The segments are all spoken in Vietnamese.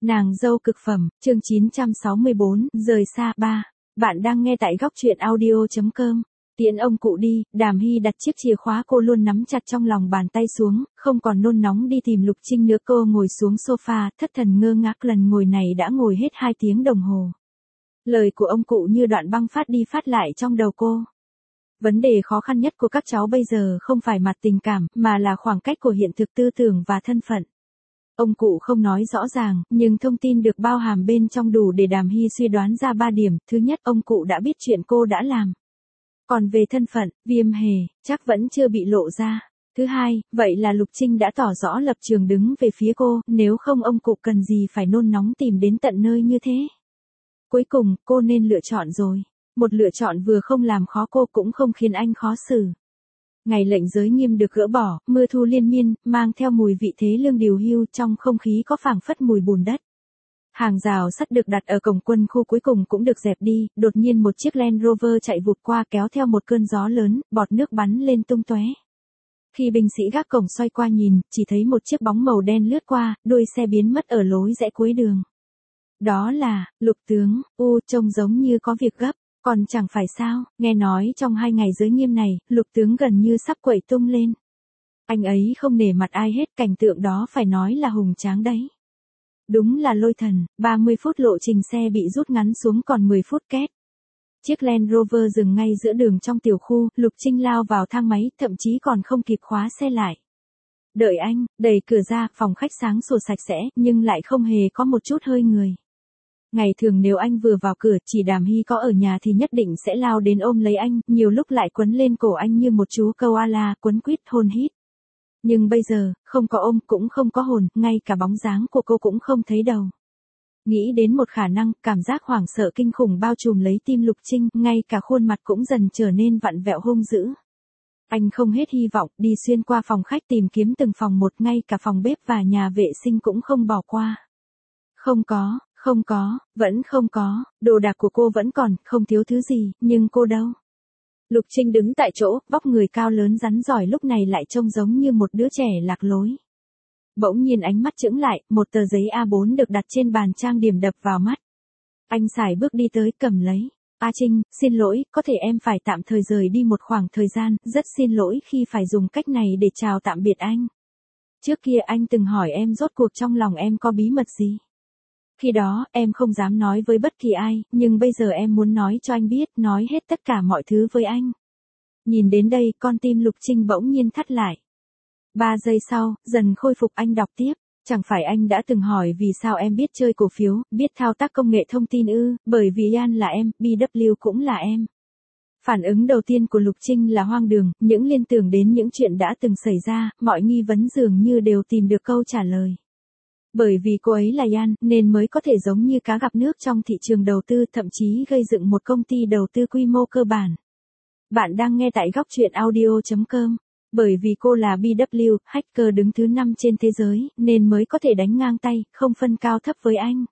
Nàng dâu cực phẩm, chương 964, rời xa 3. Bạn đang nghe tại góc truyện audio.com. Tiễn ông cụ đi, Đàm Hy đặt chiếc chìa khóa cô luôn nắm chặt trong lòng bàn tay xuống, không còn nôn nóng đi tìm Lục Trinh nữa. Cô ngồi xuống sofa, thất thần ngơ ngác, lần ngồi này đã ngồi hết 2 tiếng đồng hồ. Lời của ông cụ như đoạn băng phát đi phát lại trong đầu cô. Vấn đề khó khăn nhất của các cháu bây giờ không phải mặt tình cảm, mà là khoảng cách của hiện thực tư tưởng và thân phận. Ông cụ không nói rõ ràng, nhưng thông tin được bao hàm bên trong đủ để Đàm Hy suy đoán ra 3 điểm. Thứ nhất, ông cụ đã biết chuyện cô đã làm. Còn về thân phận, Viêm Hề, chắc vẫn chưa bị lộ ra. Thứ hai, vậy là Lục Trinh đã tỏ rõ lập trường đứng về phía cô, nếu không ông cụ cần gì phải nôn nóng tìm đến tận nơi như thế. Cuối cùng, cô nên lựa chọn rồi. Một lựa chọn vừa không làm khó cô cũng không khiến anh khó xử. Ngày lệnh giới nghiêm được gỡ bỏ, mưa thu liên miên, mang theo mùi vị thế lương điều hưu, trong không khí có phảng phất mùi bùn đất. Hàng rào sắt được đặt ở cổng quân khu cuối cùng cũng được dẹp đi, đột nhiên một chiếc Land Rover chạy vụt qua kéo theo một cơn gió lớn, bọt nước bắn lên tung tóe. Khi binh sĩ gác cổng xoay qua nhìn, chỉ thấy một chiếc bóng màu đen lướt qua, đuôi xe biến mất ở lối rẽ cuối đường. Đó là, Lục tướng, trông giống như có việc gấp. Còn chẳng phải sao, nghe nói trong 2 ngày giới nghiêm này, Lục tướng gần như sắp quậy tung lên. Anh ấy không nể mặt ai hết, cảnh tượng đó phải nói là hùng tráng đấy. Đúng là lôi thần, 30 phút lộ trình xe bị rút ngắn xuống còn 10 phút két. Chiếc Land Rover dừng ngay giữa đường trong tiểu khu, Lục Trinh lao vào thang máy, thậm chí còn không kịp khóa xe lại. Đợi anh, đẩy cửa ra, phòng khách sáng sủa sạch sẽ, nhưng lại không hề có một chút hơi người. Ngày thường nếu anh vừa vào cửa, chỉ Đàm Hy có ở nhà thì nhất định sẽ lao đến ôm lấy anh, nhiều lúc lại quấn lên cổ anh như một chú koala, quấn quýt hôn hít. Nhưng bây giờ, không có ôm, cũng không có hồn, ngay cả bóng dáng của cô cũng không thấy đâu. Nghĩ đến một khả năng, cảm giác hoảng sợ kinh khủng bao trùm lấy tim Lục Trinh, ngay cả khuôn mặt cũng dần trở nên vặn vẹo hung dữ. Anh không hết hy vọng, đi xuyên qua phòng khách tìm kiếm từng phòng một, ngay cả phòng bếp và nhà vệ sinh cũng không bỏ qua. Không có, vẫn không có, đồ đạc của cô vẫn còn, không thiếu thứ gì, nhưng cô đâu? Lục Trinh đứng tại chỗ, vóc người cao lớn rắn rỏi lúc này lại trông giống như một đứa trẻ lạc lối. Bỗng nhiên ánh mắt chững lại, một tờ giấy A4 được đặt trên bàn trang điểm đập vào mắt. Anh sải bước đi tới, cầm lấy. A Trinh, xin lỗi, có thể em phải tạm thời rời đi một khoảng thời gian, rất xin lỗi khi phải dùng cách này để chào tạm biệt anh. Trước kia anh từng hỏi em rốt cuộc trong lòng em có bí mật gì. Khi đó, em không dám nói với bất kỳ ai, nhưng bây giờ em muốn nói cho anh biết, nói hết tất cả mọi thứ với anh. Nhìn đến đây, con tim Lục Trinh bỗng nhiên thắt lại. 3 giây sau, dần khôi phục, anh đọc tiếp. Chẳng phải anh đã từng hỏi vì sao em biết chơi cổ phiếu, biết thao tác công nghệ thông tin ư, bởi vì Ian là em, BW cũng là em. Phản ứng đầu tiên của Lục Trinh là hoang đường, những liên tưởng đến những chuyện đã từng xảy ra, mọi nghi vấn dường như đều tìm được câu trả lời. Bởi vì cô ấy là Ian, nên mới có thể giống như cá gặp nước trong thị trường đầu tư, thậm chí gây dựng một công ty đầu tư quy mô cơ bản. Bạn đang nghe tại góc truyện audio.com. Bởi vì cô là BW, hacker đứng thứ 5 trên thế giới, nên mới có thể đánh ngang tay, không phân cao thấp với anh.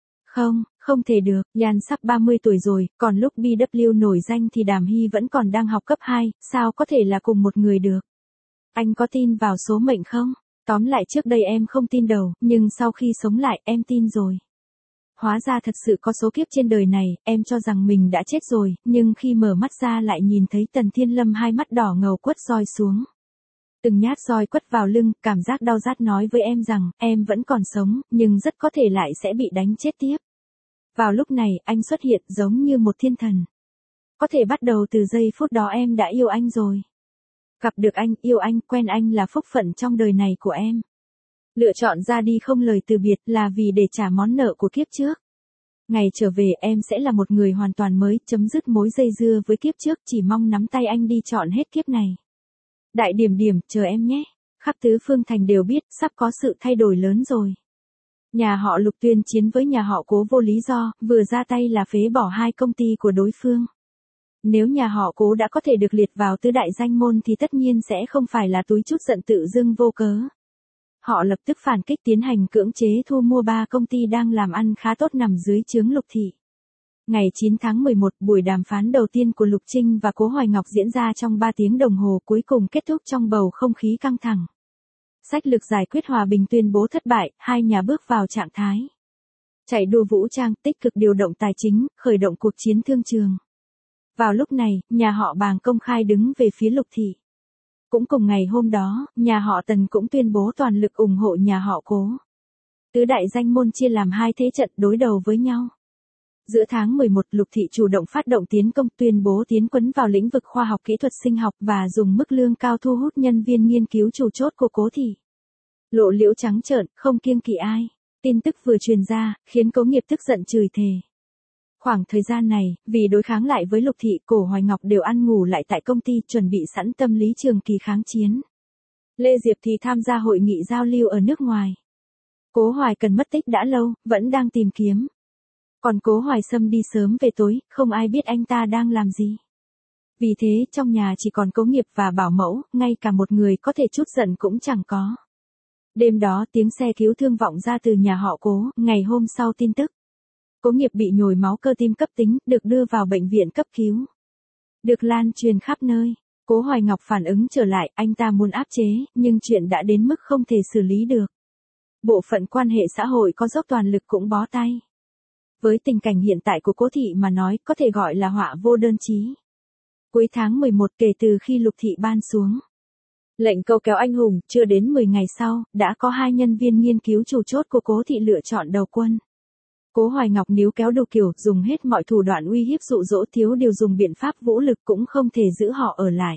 Không thể được, Ian sắp 30 tuổi rồi, còn lúc BW nổi danh thì Đàm Hy vẫn còn đang học cấp 2, sao có thể là cùng một người được? Anh có tin vào số mệnh không? Tóm lại trước đây em không tin đâu, nhưng sau khi sống lại, em tin rồi. Hóa ra thật sự có số kiếp trên đời này, em cho rằng mình đã chết rồi, nhưng khi mở mắt ra lại nhìn thấy Tần Thiên Lâm hai mắt đỏ ngầu quất roi xuống. Từng nhát roi quất vào lưng, cảm giác đau rát nói với em rằng, em vẫn còn sống, nhưng rất có thể lại sẽ bị đánh chết tiếp. Vào lúc này, anh xuất hiện giống như một thiên thần. Có thể bắt đầu từ giây phút đó em đã yêu anh rồi. Gặp được anh, yêu anh, quen anh là phúc phận trong đời này của em. Lựa chọn ra đi không lời từ biệt là vì để trả món nợ của kiếp trước. Ngày trở về em sẽ là một người hoàn toàn mới, chấm dứt mối dây dưa với kiếp trước, chỉ mong nắm tay anh đi trọn hết kiếp này. Đại điểm, chờ em nhé. Khắp tứ phương thành đều biết, sắp có sự thay đổi lớn rồi. Nhà họ Lục tuyên chiến với nhà họ Cố vô lý do, vừa ra tay là phế bỏ 2 công ty của đối phương. Nếu nhà họ Cố đã có thể được liệt vào tứ đại danh môn thì tất nhiên sẽ không phải là túi chút giận tự dưng vô cớ. Họ lập tức phản kích tiến hành cưỡng chế thu mua 3 công ty đang làm ăn khá tốt nằm dưới trướng Lục thị. Ngày 9 tháng 11, buổi đàm phán đầu tiên của Lục Trinh và Cố Hoài Ngọc diễn ra trong 3 tiếng đồng hồ, cuối cùng kết thúc trong bầu không khí căng thẳng. Sách lược giải quyết hòa bình tuyên bố thất bại, hai nhà bước vào trạng thái chạy đua vũ trang, tích cực điều động tài chính, khởi động cuộc chiến thương trường. Vào lúc này, nhà họ Bàng công khai đứng về phía Lục thị. Cũng cùng ngày hôm đó, nhà họ Tần cũng tuyên bố toàn lực ủng hộ nhà họ Cố. Tứ đại danh môn chia làm hai thế trận đối đầu với nhau. Giữa tháng 11, Lục thị chủ động phát động tiến công, tuyên bố tiến quân vào lĩnh vực khoa học kỹ thuật sinh học và dùng mức lương cao thu hút nhân viên nghiên cứu chủ chốt của Cố thị. Lộ liễu trắng trợn, không kiêng kỵ ai. Tin tức vừa truyền ra, khiến Cố Nghiệp tức giận chửi thề. Khoảng thời gian này, vì đối kháng lại với Lục thị, Cổ Hoài Ngọc đều ăn ngủ lại tại công ty, chuẩn bị sẵn tâm lý trường kỳ kháng chiến. Lê Diệp thì tham gia hội nghị giao lưu ở nước ngoài. Cố Hoài Cần mất tích đã lâu, vẫn đang tìm kiếm. Còn Cố Hoài Sâm đi sớm về tối, không ai biết anh ta đang làm gì. Vì thế, trong nhà chỉ còn Cố Nghiệp và bảo mẫu, ngay cả một người có thể chút giận cũng chẳng có. Đêm đó, tiếng xe cứu thương vọng ra từ nhà họ Cố, ngày hôm sau tin tức. Cố Nghiệp bị nhồi máu cơ tim cấp tính, được đưa vào bệnh viện cấp cứu. Được lan truyền khắp nơi. Cố Hoài Ngọc phản ứng trở lại, anh ta muốn áp chế, nhưng chuyện đã đến mức không thể xử lý được. Bộ phận quan hệ xã hội có dốc toàn lực cũng bó tay. Với tình cảnh hiện tại của Cố thị mà nói, có thể gọi là họa vô đơn chí. Cuối tháng 11, kể từ khi Lục thị ban xuống lệnh câu kéo anh hùng, chưa đến 10 ngày sau, đã có 2 nhân viên nghiên cứu chủ chốt của Cố thị lựa chọn đầu quân. Cố Hoài Ngọc níu kéo đủ kiểu, dùng hết mọi thủ đoạn uy hiếp dụ dỗ, thiếu điều dùng biện pháp vũ lực cũng không thể giữ họ ở lại.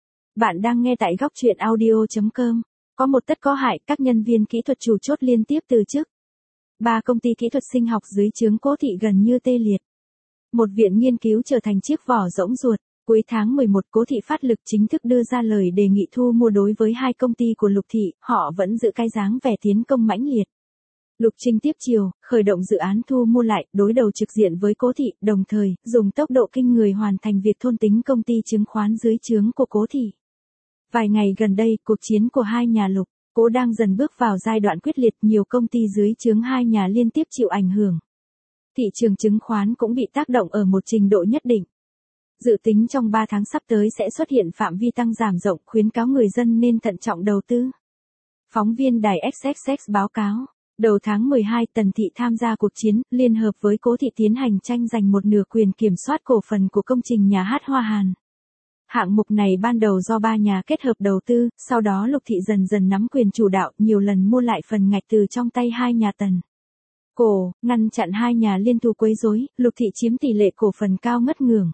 Bạn đang nghe tại góc truyện audio.com. Có một tất có hại, các nhân viên kỹ thuật chủ chốt liên tiếp từ chức. 3 công ty kỹ thuật sinh học dưới trướng Cố thị gần như tê liệt. Một viện nghiên cứu trở thành chiếc vỏ rỗng ruột. Cuối tháng 11, Cố thị phát lực chính thức đưa ra lời đề nghị thu mua đối với 2 công ty của Lục thị, họ vẫn giữ cái dáng vẻ tiến công mãnh liệt. Lục Trinh tiếp chiều, khởi động dự án thu mua lại, đối đầu trực diện với Cố thị, đồng thời, dùng tốc độ kinh người hoàn thành việc thôn tính công ty chứng khoán dưới trướng của Cố thị. Vài ngày gần đây, cuộc chiến của hai nhà Lục, Cố đang dần bước vào giai đoạn quyết liệt, nhiều công ty dưới trướng hai nhà liên tiếp chịu ảnh hưởng. Thị trường chứng khoán cũng bị tác động ở một trình độ nhất định. Dự tính trong 3 tháng sắp tới sẽ xuất hiện phạm vi tăng giảm rộng, khuyến cáo người dân nên thận trọng đầu tư. Phóng viên đài XXX báo cáo, đầu tháng 12, Tần thị tham gia cuộc chiến, liên hợp với Cố thị tiến hành tranh giành một nửa quyền kiểm soát cổ phần của công trình nhà hát Hoa Hàn. Hạng mục này ban đầu do 3 nhà kết hợp đầu tư, sau đó Lục thị dần dần nắm quyền chủ đạo, nhiều lần mua lại phần ngạch từ trong tay hai nhà Tần. Cổ, ngăn chặn hai nhà liên thủ quấy rối, Lục thị chiếm tỷ lệ cổ phần cao ngất ngưỡng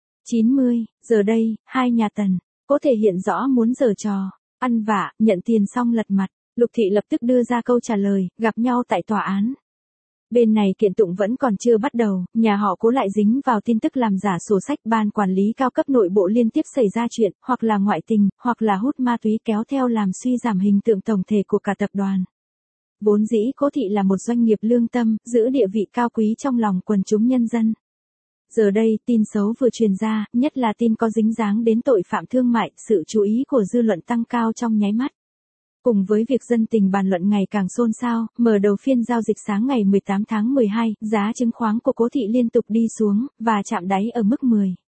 90, giờ đây, hai nhà Tần, Cố thể hiện rõ muốn giở trò, ăn vạ, nhận tiền xong lật mặt, Lục thị lập tức đưa ra câu trả lời, gặp nhau tại tòa án. Bên này kiện tụng vẫn còn chưa bắt đầu, nhà họ Cố lại dính vào tin tức làm giả sổ sách, ban quản lý cao cấp nội bộ liên tiếp xảy ra chuyện, hoặc là ngoại tình, hoặc là hút ma túy, kéo theo làm suy giảm hình tượng tổng thể của cả tập đoàn. Vốn dĩ Cố thị là một doanh nghiệp lương tâm, giữ địa vị cao quý trong lòng quần chúng nhân dân. Giờ đây, tin xấu vừa truyền ra, nhất là tin có dính dáng đến tội phạm thương mại, sự chú ý của dư luận tăng cao trong nháy mắt. Cùng với việc dân tình bàn luận ngày càng xôn xao, mở đầu phiên giao dịch sáng ngày 18 tháng 12, giá chứng khoán của Cố thị liên tục đi xuống, và chạm đáy ở mức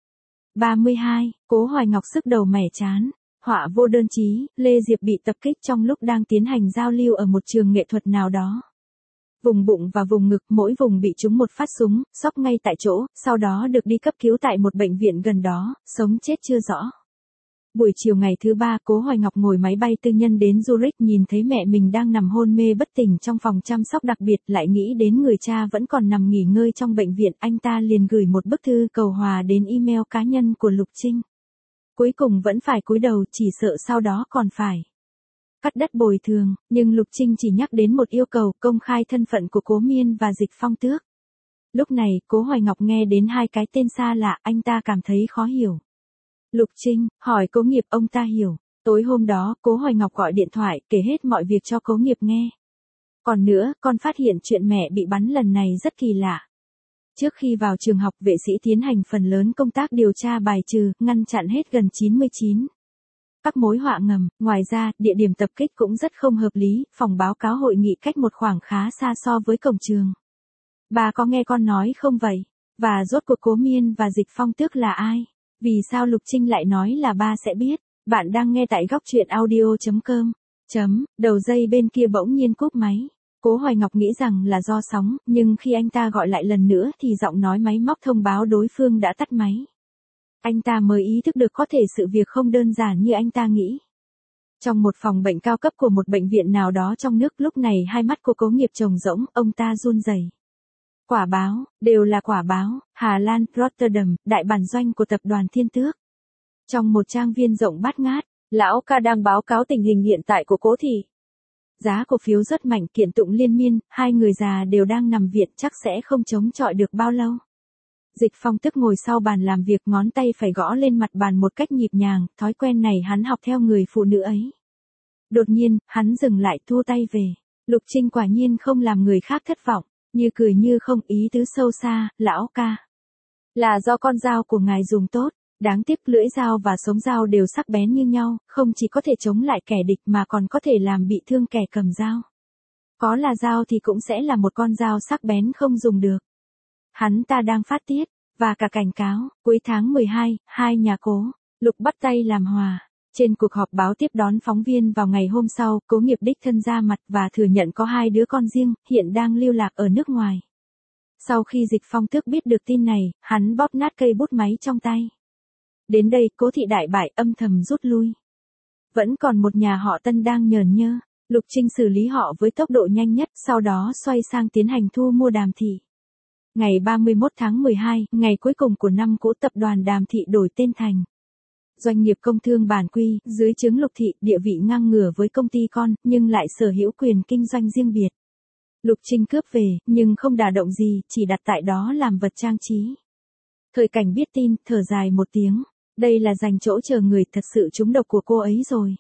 10,32. Cố Hoài Ngọc sức đầu mẻ chán. Họa vô đơn chí, Lê Diệp bị tập kích trong lúc đang tiến hành giao lưu ở một trường nghệ thuật nào đó. Vùng bụng và vùng ngực, mỗi vùng bị trúng một phát súng, sốc ngay tại chỗ, sau đó được đi cấp cứu tại một bệnh viện gần đó, sống chết chưa rõ. Buổi chiều ngày thứ 3, Cố Hoài Ngọc ngồi máy bay tư nhân đến Zurich, nhìn thấy mẹ mình đang nằm hôn mê bất tỉnh trong phòng chăm sóc đặc biệt, lại nghĩ đến người cha vẫn còn nằm nghỉ ngơi trong bệnh viện, anh ta liền gửi một bức thư cầu hòa đến email cá nhân của Lục Trinh. Cuối cùng vẫn phải cúi đầu, chỉ sợ sau đó còn phải cắt đất bồi thường, nhưng Lục Trinh chỉ nhắc đến một yêu cầu, công khai thân phận của Cố Miên và Dịch Phong Tước. Lúc này, Cố Hoài Ngọc nghe đến hai cái tên xa lạ, anh ta cảm thấy khó hiểu. Lục Trinh, hỏi Cố Nghiệp, ông ta hiểu. Tối hôm đó, Cố Hoài Ngọc gọi điện thoại, kể hết mọi việc cho Cố Nghiệp nghe. Còn nữa, con phát hiện chuyện mẹ bị bắn lần này rất kỳ lạ. Trước khi vào trường học, vệ sĩ tiến hành phần lớn công tác điều tra bài trừ, ngăn chặn hết gần 99 các mối họa ngầm. Ngoài ra, địa điểm tập kích cũng rất không hợp lý, phòng báo cáo hội nghị cách một khoảng khá xa so với cổng trường. Bà có nghe con nói không vậy? Và rốt cuộc Cố Miên và Dịch Phong Tước là ai? Vì sao Lục Trinh lại nói là ba sẽ biết? Bạn đang nghe tại góc truyện audio.com. Đầu dây bên kia bỗng nhiên cúp máy. Cố Hoài Ngọc nghĩ rằng là do sóng, nhưng khi anh ta gọi lại lần nữa thì giọng nói máy móc thông báo đối phương đã tắt máy. Anh ta mới ý thức được có thể sự việc không đơn giản như anh ta nghĩ. Trong một phòng bệnh cao cấp của một bệnh viện nào đó trong nước, lúc này hai mắt của Cố Nghiệp trống rỗng, ông ta run rẩy. Quả báo, đều là quả báo, Hà Lan, Rotterdam, đại bản doanh của tập đoàn Thiên Tước. Trong một trang viên rộng bát ngát, lão ca đang báo cáo tình hình hiện tại của Cố thị. Giá cổ phiếu rất mạnh, kiện tụng liên miên, hai người già đều đang nằm viện, chắc sẽ không chống chọi được bao lâu. Dịch Phong tức ngồi sau bàn làm việc, ngón tay phải gõ lên mặt bàn một cách nhịp nhàng, thói quen này hắn học theo người phụ nữ ấy. Đột nhiên, hắn dừng lại, thu tay về. Lục Trinh quả nhiên không làm người khác thất vọng, như cười như không, ý tứ sâu xa, lão ca. Là do con dao của ngài dùng tốt, đáng tiếc lưỡi dao và sống dao đều sắc bén như nhau, không chỉ có thể chống lại kẻ địch mà còn có thể làm bị thương kẻ cầm dao. Có là dao thì cũng sẽ là một con dao sắc bén không dùng được. Hắn ta đang phát tiết, và cả cảnh cáo, cuối tháng 12, hai nhà Cố, Lục bắt tay làm hòa. Trên cuộc họp báo tiếp đón phóng viên vào ngày hôm sau, Cố Nghiệp đích thân ra mặt và thừa nhận có hai đứa con riêng, hiện đang lưu lạc ở nước ngoài. Sau khi Dịch Phong Tước biết được tin này, hắn bóp nát cây bút máy trong tay. Đến đây, Cố thị đại bại, âm thầm rút lui. Vẫn còn một nhà họ Tân đang nhờn nhơ. Lục Trinh xử lý họ với tốc độ nhanh nhất, sau đó xoay sang tiến hành thu mua Đàm thị. Ngày 31 tháng 12, ngày cuối cùng của năm cũ, tập đoàn Đàm thị đổi tên thành Doanh nghiệp Công thương Bản Quy, dưới trướng Lục thị, địa vị ngang ngửa với công ty con, nhưng lại sở hữu quyền kinh doanh riêng biệt. Lục Trinh cướp về, nhưng không đả động gì, chỉ đặt tại đó làm vật trang trí. Thời Cảnh biết tin, thở dài một tiếng. Đây là dành chỗ chờ người, thật sự trúng độc của cô ấy rồi.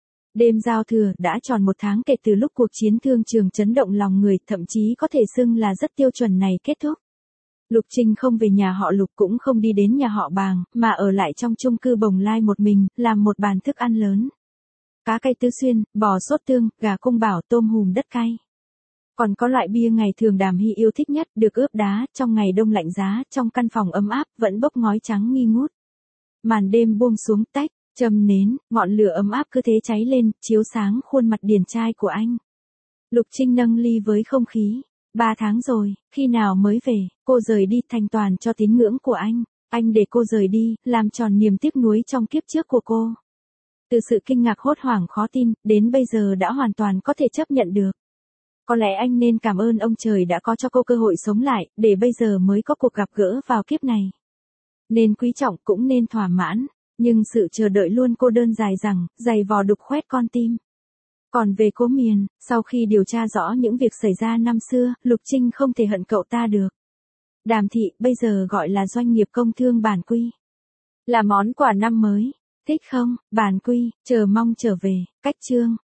Đêm giao thừa, đã tròn một tháng kể từ lúc cuộc chiến thương trường chấn động lòng người, thậm chí có thể xưng là rất tiêu chuẩn này kết thúc. Lục Trinh không về nhà họ Lục, cũng không đi đến nhà họ Bàng, mà ở lại trong chung cư Bồng Lai một mình, làm một bàn thức ăn lớn. Cá cay tứ xuyên, bò sốt tương, gà cung bảo, tôm hùm đất cay. Còn có loại bia ngày thường Đàm Hy yêu thích nhất, được ướp đá, trong ngày đông lạnh giá, trong căn phòng ấm áp, vẫn bốc ngói trắng nghi ngút. Màn đêm buông xuống, tách, châm nến, ngọn lửa ấm áp cứ thế cháy lên, chiếu sáng khuôn mặt điển trai của anh. Lục Trinh nâng ly với không khí. 3 tháng rồi, khi nào mới về, cô rời đi, thành toàn cho tín ngưỡng của anh để cô rời đi, làm tròn niềm tiếc nuối trong kiếp trước của cô. Từ sự kinh ngạc hốt hoảng khó tin, đến bây giờ đã hoàn toàn có thể chấp nhận được. Có lẽ anh nên cảm ơn ông trời đã có cho cô cơ hội sống lại, để bây giờ mới có cuộc gặp gỡ vào kiếp này. Nên quý trọng, cũng nên thỏa mãn, nhưng sự chờ đợi luôn cô đơn dài dằng, dày vò đục khoét con tim. Còn về Cố Miền, sau khi điều tra rõ những việc xảy ra năm xưa, Lục Trinh không thể hận cậu ta được. Đàm thị, bây giờ gọi là Doanh nghiệp Công thương Bản Quy. Là món quà năm mới. Thích không, Bản Quy, chờ mong trở về, cách chương.